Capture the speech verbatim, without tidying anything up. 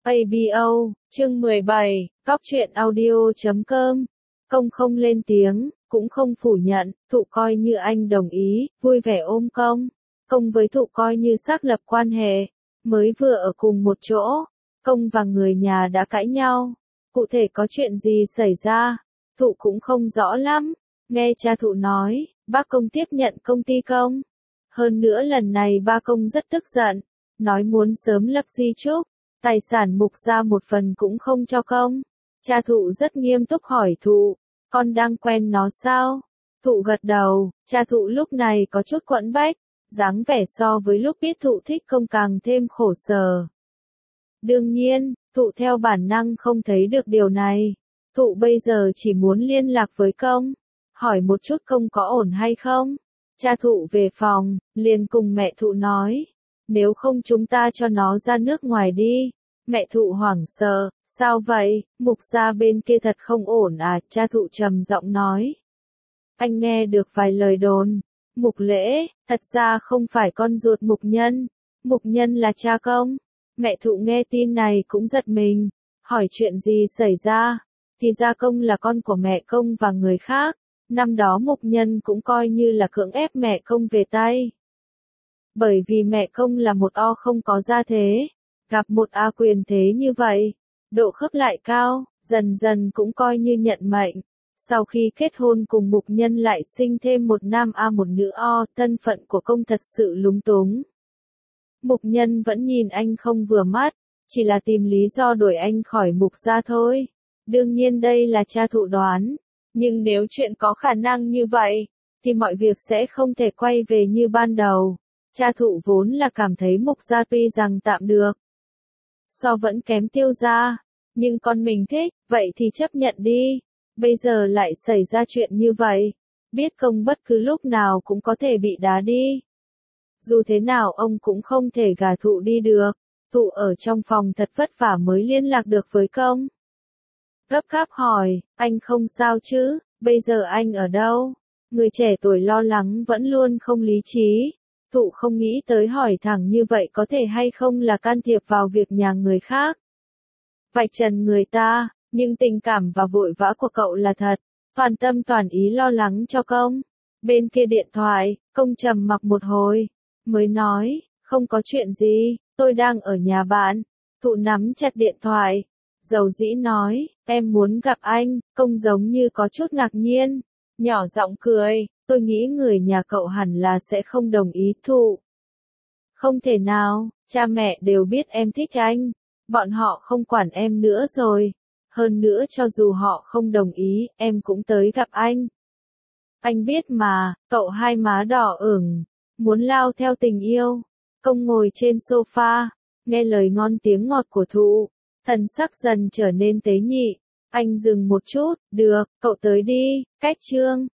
a bê o, chương mười bảy, Cóc truyện audio chấm com. Công không lên tiếng, cũng không phủ nhận, Thụ coi như anh đồng ý, vui vẻ ôm Công. Công với Thụ coi như xác lập quan hệ, mới vừa ở cùng một chỗ, Công và người nhà đã cãi nhau. Cụ thể có chuyện gì xảy ra, Thụ cũng không rõ lắm. Nghe cha Thụ nói, bác Công tiếp nhận công ty Công. Hơn nữa lần này ba Công rất tức giận, nói muốn sớm lập di chúc, tài sản Mục gia một phần cũng không cho Công. Cha Thụ rất nghiêm túc hỏi Thụ, con đang quen nó sao? Thụ gật đầu, cha Thụ lúc này có chút quẫn bách, dáng vẻ so với lúc biết Thụ thích Công càng thêm khổ sở. Đương nhiên, Thụ theo bản năng không thấy được điều này. Thụ bây giờ chỉ muốn liên lạc với Công, hỏi một chút Công có ổn hay không. Cha Thụ về phòng, liền cùng mẹ Thụ nói, nếu không chúng ta cho nó ra nước ngoài đi. Mẹ Thụ hoảng sợ, sao vậy, Mục gia bên kia thật không ổn à, cha Thụ trầm giọng nói. Anh nghe được vài lời đồn, Mục Lễ, thật ra không phải con ruột Mục Nhân, Mục Nhân là cha Công. Mẹ Thụ nghe tin này cũng giật mình, hỏi chuyện gì xảy ra, thì ra Công là con của mẹ Công và người khác, năm đó Mục Nhân cũng coi như là cưỡng ép mẹ Công về tay. Bởi vì mẹ Công là một O không có gia thế, gặp một A quyền thế như vậy, độ khớp lại cao, dần dần cũng coi như nhận mệnh. Sau khi kết hôn cùng Mục Nhân lại sinh thêm một nam A một nữ O, thân phận của Công thật sự lúng túng. Mục Nhân vẫn nhìn anh không vừa mắt, chỉ là tìm lý do đuổi anh khỏi Mục gia thôi. Đương nhiên đây là cha Thụ đoán, nhưng nếu chuyện có khả năng như vậy, thì mọi việc sẽ không thể quay về như ban đầu. Cha Thụ vốn là cảm thấy Mục gia tuy rằng tạm được, so vẫn kém Tiêu gia, nhưng con mình thích, vậy thì chấp nhận đi. Bây giờ lại xảy ra chuyện như vậy, biết Công bất cứ lúc nào cũng có thể bị đá đi. Dù thế nào ông cũng không thể gả Thụ đi được. Thụ ở trong phòng thật vất vả mới liên lạc được với Công. Gấp gáp hỏi, anh không sao chứ, bây giờ anh ở đâu? Người trẻ tuổi lo lắng vẫn luôn không lý trí. Thụ không nghĩ tới hỏi thẳng như vậy có thể hay không là can thiệp vào việc nhà người khác. Vạch trần người ta, nhưng tình cảm và vội vã của cậu là thật, toàn tâm toàn ý lo lắng cho Công. Bên kia điện thoại, Công trầm mặc một hồi, mới nói, không có chuyện gì, tôi đang ở nhà bạn. Thụ nắm chặt điện thoại, dầu dĩ nói, em muốn gặp anh. Công giống như có chút ngạc nhiên, nhỏ giọng cười, tôi nghĩ người nhà cậu hẳn là sẽ không đồng ý. Thụ, không thể nào, cha mẹ đều biết em thích anh, bọn họ không quản em nữa rồi. Hơn nữa cho dù họ không đồng ý, em cũng tới gặp anh. Anh biết mà, cậu hai má đỏ ửng, muốn lao theo tình yêu. Công ngồi trên sofa, nghe lời ngon tiếng ngọt của Thụ, thần sắc dần trở nên tế nhị. Anh dừng một chút, được, cậu tới đi, cách chương.